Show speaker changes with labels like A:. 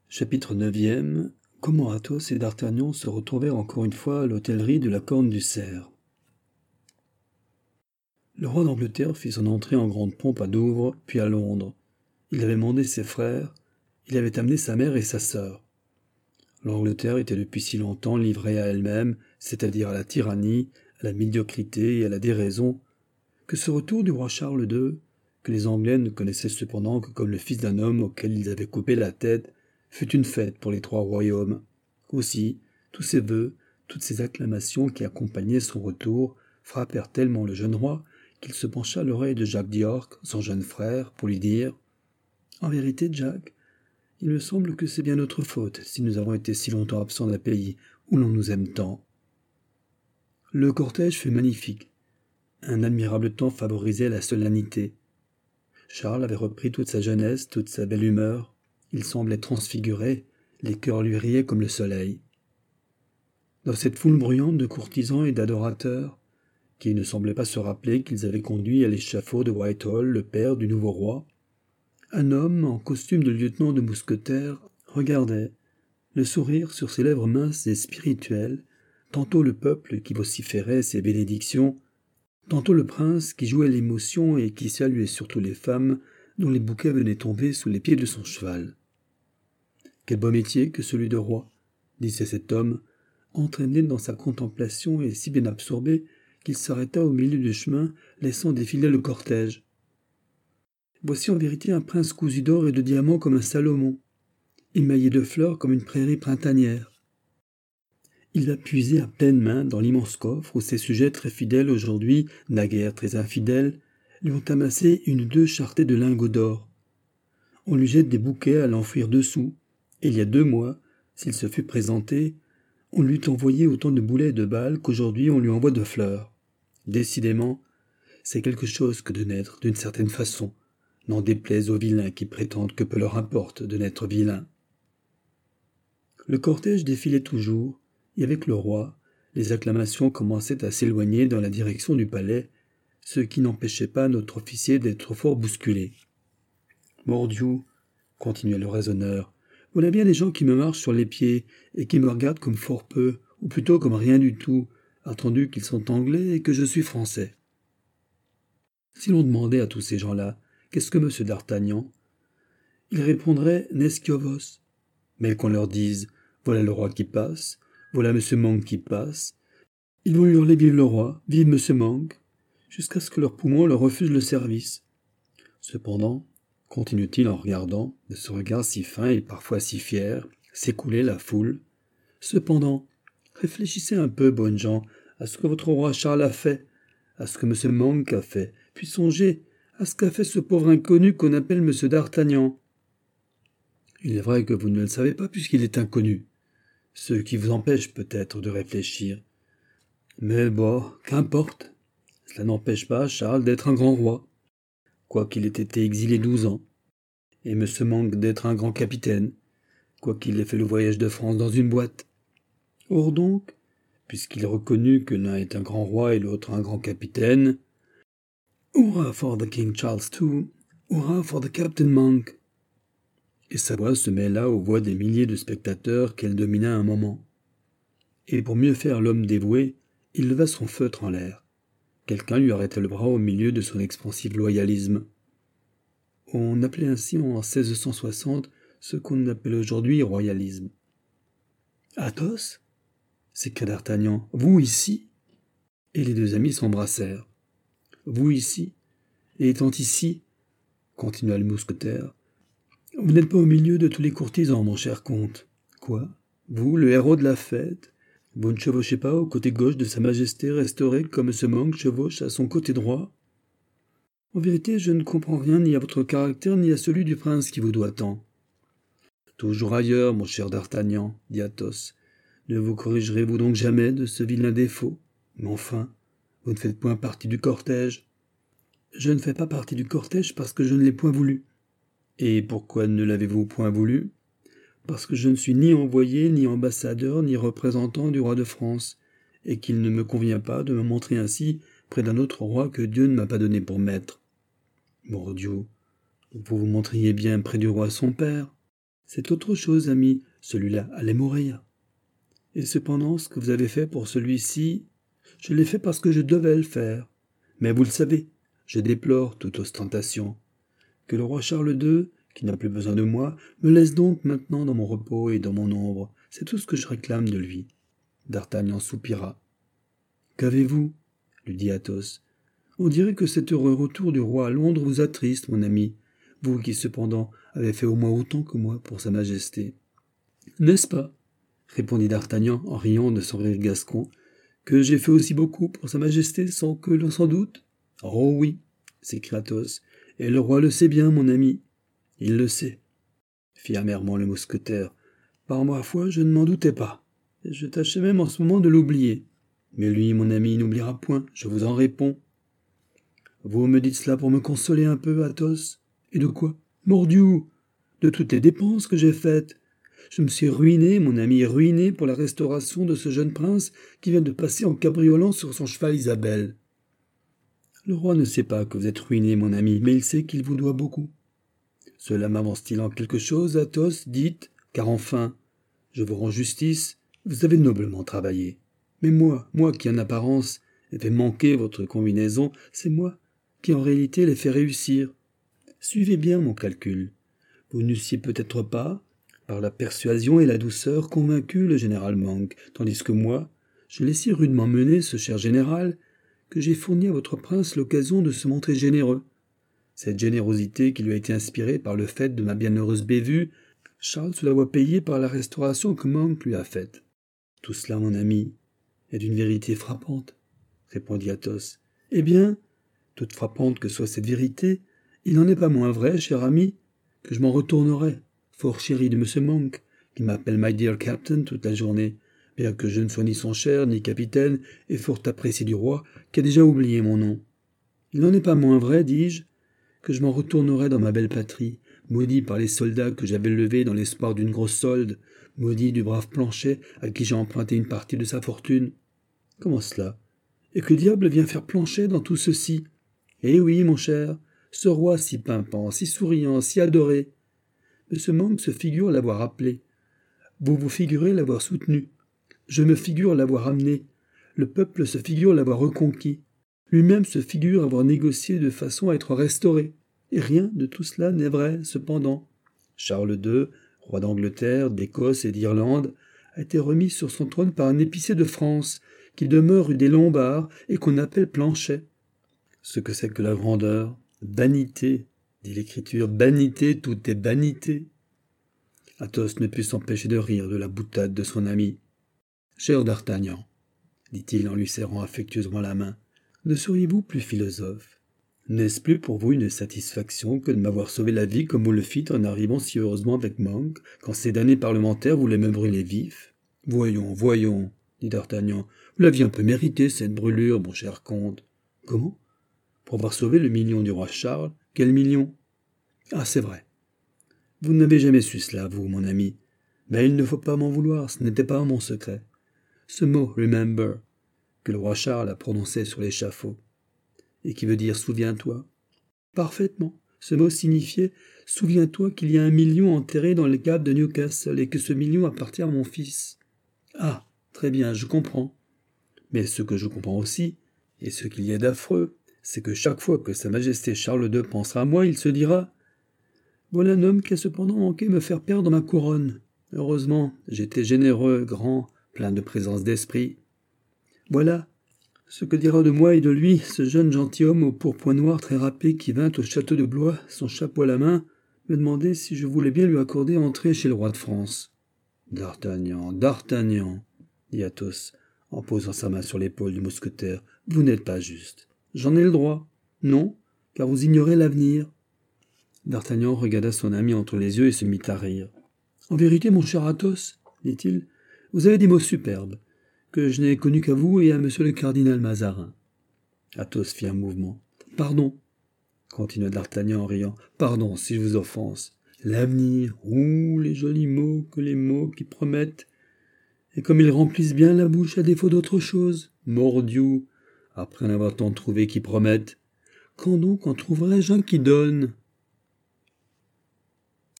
A: Chapitre 9. Comment Athos et d'Artagnan se retrouvèrent encore une fois à l'hôtellerie de la Corne du Cerf. Le roi d'Angleterre fit son entrée en grande pompe à Douvres, puis à Londres. Il avait mandé ses frères, il avait amené sa mère et sa sœur. L'Angleterre était depuis si longtemps livrée à elle-même, c'est-à-dire à la tyrannie, à la médiocrité et à la déraison, que ce retour du roi Charles II, que les Anglais ne connaissaient cependant que comme le fils d'un homme auquel ils avaient coupé la tête, fut une fête pour les trois royaumes. Aussi, tous ces vœux, toutes ces acclamations qui accompagnaient son retour, frappèrent tellement le jeune roi qu'il se pencha à l'oreille de Jacques d'York, son jeune frère, pour lui dire « En vérité, Jack, il me semble que c'est bien notre faute si nous avons été si longtemps absents d'un pays où l'on nous aime tant. » Le cortège fut magnifique. Un admirable temps favorisait la solennité. Charles avait repris toute sa jeunesse, toute sa belle humeur. Il semblait transfiguré, les cœurs lui riaient comme le soleil. Dans cette foule bruyante de courtisans et d'adorateurs, qui ne semblaient pas se rappeler qu'ils avaient conduit à l'échafaud de Whitehall le père du nouveau roi, un homme en costume de lieutenant de mousquetaires regardait, le sourire sur ses lèvres minces et spirituelles, tantôt le peuple qui vociférait ses bénédictions, tantôt le prince qui jouait l'émotion et qui saluait surtout les femmes dont les bouquets venaient tomber sous les pieds de son cheval. « Quel beau métier que celui de roi !» disait cet homme, entraîné dans sa contemplation et si bien absorbé qu'il s'arrêta au milieu du chemin, laissant défiler le cortège. « Voici en vérité un prince cousu d'or et de diamants comme un Salomon, émaillé de fleurs comme une prairie printanière. » Il a puisé à pleine main dans l'immense coffre où ses sujets très fidèles aujourd'hui, naguère très infidèles, lui ont amassé une 2 charretées de lingots d'or. On lui jette des bouquets à l'enfouir dessous, et il y a 2 mois, s'il se fût présenté, on lui eût envoyé autant de boulets et de balles qu'aujourd'hui on lui envoie de fleurs. Décidément, c'est quelque chose que de naître d'une certaine façon, n'en déplaise aux vilains qui prétendent que peu leur importe de n'être vilains. Le cortège défilait toujours, et avec le roi, les acclamations commençaient à s'éloigner dans la direction du palais, ce qui n'empêchait pas notre officier d'être fort bousculé. « Mordiou, continua le raisonneur, voilà bien des gens qui me marchent sur les pieds et qui me regardent comme fort peu, ou plutôt comme rien du tout, attendu qu'ils sont anglais et que je suis français. Si l'on demandait à tous ces gens-là, qu'est-ce que M. d'Artagnan ? Ils répondraient Nesciovos. Mais qu'on leur dise, voilà le roi qui passe, voilà M. Monk qui passe, ils vont hurler vive le roi, vive M. Monk, jusqu'à ce que leurs poumons leur refusent le service. Cependant, continue-t-il en regardant, de ce regard si fin et parfois si fier, s'écouler la foule. Cependant, réfléchissez un peu, bonnes gens, à ce que votre roi Charles a fait, à ce que M. Monk a fait, puis songez à ce qu'a fait ce pauvre inconnu qu'on appelle M. d'Artagnan. Il est vrai que vous ne le savez pas puisqu'il est inconnu, ce qui vous empêche peut-être de réfléchir. Mais bon, qu'importe, cela n'empêche pas Charles d'être un grand roi, quoiqu'il ait été exilé 12 ans, et M. Monk d'être un grand capitaine, quoiqu'il ait fait le voyage de France dans une boîte. Or donc, puisqu'il est reconnu que l'un est un grand roi et l'autre un grand capitaine, hurrah for the King Charles II, hurrah for the Captain Monk. Et sa voix se mêla aux voix des milliers de spectateurs qu'elle domina un moment. Et pour mieux faire l'homme dévoué, il leva son feutre en l'air. Quelqu'un lui arrêta le bras au milieu de son expansif loyalisme. On appelait ainsi en 1660 ce qu'on appelle aujourd'hui royalisme. « Athos » s'écria d'Artagnan. « Vous ici ?» Et les 2 amis s'embrassèrent. « Vous ici ?» Et étant ici, continua le mousquetaire, « vous n'êtes pas au milieu de tous les courtisans, mon cher comte. Quoi ? Vous, le héros de la fête ? Vous ne chevauchez pas au côté gauche de sa majesté restaurée comme ce Monk chevauche à son côté droit ? En vérité, je ne comprends rien ni à votre caractère ni à celui du prince qui vous doit tant. »« Toujours ailleurs, mon cher d'Artagnan, dit Athos. Ne vous corrigerez-vous donc jamais de ce vilain défaut ? Mais enfin, vous ne faites point partie du cortège. »« Je ne fais pas partie du cortège parce que je ne l'ai point voulu. »« Et pourquoi ne l'avez-vous point voulu ? » Parce que je ne suis ni envoyé, ni ambassadeur, ni représentant du roi de France, et qu'il ne me convient pas de me montrer ainsi près d'un autre roi que Dieu ne m'a pas donné pour maître. Mordieu, vous vous montriez bien près du roi son père. C'est autre chose, ami, celui-là allait mourir. Et cependant, ce que vous avez fait pour celui-ci, je l'ai fait parce que je devais le faire. Mais vous le savez, je déplore toute ostentation. Que le roi Charles II, qui n'a plus besoin de moi, me laisse donc maintenant dans mon repos et dans mon ombre. C'est tout ce que je réclame de lui. » D'Artagnan soupira. « Qu'avez-vous » lui dit Athos. « On dirait que cet heureux retour du roi à Londres vous attriste, mon ami, vous qui cependant avez fait au moins autant que moi pour sa majesté. »« N'est-ce pas » répondit D'Artagnan en riant de son rire gascon, « que j'ai fait aussi beaucoup pour sa majesté sans que l'on s'en doute ?»« Oh oui » s'écria Athos, « et le roi le sait bien, mon ami. »« Il le sait, » fit amèrement le mousquetaire. « Par ma foi, je ne m'en doutais pas. Je tâchais même en ce moment de l'oublier. Mais lui, mon ami, n'oubliera point, je vous en réponds. » « Vous me dites cela pour me consoler un peu, Athos. Et de quoi? Mordieu! De toutes les dépenses que j'ai faites. Je me suis ruiné, mon ami, ruiné pour la restauration de ce jeune prince qui vient de passer en cabriolant sur son cheval Isabelle. Le roi ne sait pas que vous êtes ruiné, mon ami, mais il sait qu'il vous doit beaucoup. Cela m'avance-t-il en quelque chose, Athos? Dites, car enfin, je vous rends justice, vous avez noblement travaillé. Mais moi qui en apparence ai fait manquer votre combinaison, c'est moi qui en réalité l'ai fait réussir. Suivez bien mon calcul. Vous n'eussiez peut-être pas, par la persuasion et la douceur, convaincu le général Monk, tandis que moi, je l'ai si rudement mené, ce cher général, que j'ai fourni à votre prince l'occasion de se montrer généreux. Cette générosité qui lui a été inspirée par le fait de ma bienheureuse bévue, Charles se la voit payer par la restauration que Monk lui a faite. Tout cela, mon ami, est d'une vérité frappante, répondit Athos. Eh bien, toute frappante que soit cette vérité, il n'en est pas moins vrai, cher ami, que je m'en retournerai, fort chéri de M. Monk, qui m'appelle my dear captain toute la journée, bien que je ne sois ni son cher, ni capitaine, et fort apprécié du roi, qui a déjà oublié mon nom. Il n'en est pas moins vrai, dis-je, que je m'en retournerai dans ma belle patrie, maudit par les soldats que j'avais levés dans l'espoir d'une grosse solde, maudit du brave Planchet à qui j'ai emprunté une partie de sa fortune. Comment cela? Et que diable vient faire Planchet dans tout ceci? Eh oui, mon cher, ce roi si pimpant, si souriant, si adoré. M. Monk se figure l'avoir appelé. Vous vous figurez l'avoir soutenu. Je me figure l'avoir amené. Le peuple se figure l'avoir reconquis. Lui-même se figure avoir négocié de façon à être restauré. Et rien de tout cela n'est vrai, cependant. Charles II, roi d'Angleterre, d'Écosse et d'Irlande, a été remis sur son trône par un épicier de France, qui demeure rue des Lombards et qu'on appelle Planchet. Ce que c'est que la grandeur, vanité, dit l'Écriture, vanité, tout est vanité. Athos ne put s'empêcher de rire de la boutade de son ami. « Cher D'Artagnan, dit-il en lui serrant affectueusement la main, ne seriez-vous plus philosophe? N'est-ce plus pour vous une satisfaction que de m'avoir sauvé la vie comme vous le fîtes en arrivant si heureusement avec Monk, quand ces damnés parlementaires voulaient me brûler vif? Voyons, dit D'Artagnan, vous l'aviez un peu mérité, cette brûlure, mon cher comte. Comment? Pour avoir sauvé le million du roi Charles? Quel million? Ah, c'est vrai. Vous n'avez jamais su cela, vous, mon ami. Mais il ne faut pas m'en vouloir, ce n'était pas mon secret. Ce mot « remember » que le roi Charles a prononcé sur l'échafaud, et qui veut dire « souviens-toi ». Parfaitement. Ce mot signifiait « souviens-toi qu'il y a 1 million enterré dans les caves de Newcastle et que ce million appartient à mon fils. » Ah, très bien, je comprends. Mais ce que je comprends aussi, et ce qu'il y a d'affreux, c'est que chaque fois que Sa Majesté Charles II pensera à moi, il se dira « Voilà un homme qui a cependant manqué me faire perdre ma couronne. Heureusement, j'étais généreux, grand, plein de présence d'esprit. Voilà ce que dira de moi et de lui ce jeune gentilhomme au pourpoint noir très râpé qui vint au château de Blois, son chapeau à la main, me demander si je voulais bien lui accorder entrée chez le roi de France. »« D'Artagnan, dit Athos, en posant sa main sur l'épaule du mousquetaire, vous n'êtes pas juste. J'en ai le droit. Non, car vous ignorez l'avenir. » D'Artagnan regarda son ami entre les yeux et se mit à rire. « En vérité, mon cher Athos, dit-il, vous avez des mots superbes, que je n'ai connus qu'à vous et à monsieur le cardinal Mazarin. » Athos fit un mouvement. « Pardon, continua D'Artagnan en riant, pardon si je vous offense. L'avenir, les jolis mots que les mots qui promettent, et comme ils remplissent bien la bouche à défaut d'autre chose, mordiou, après en avoir tant trouvé qui promettent. Quand donc en trouverai-je un qui donne ?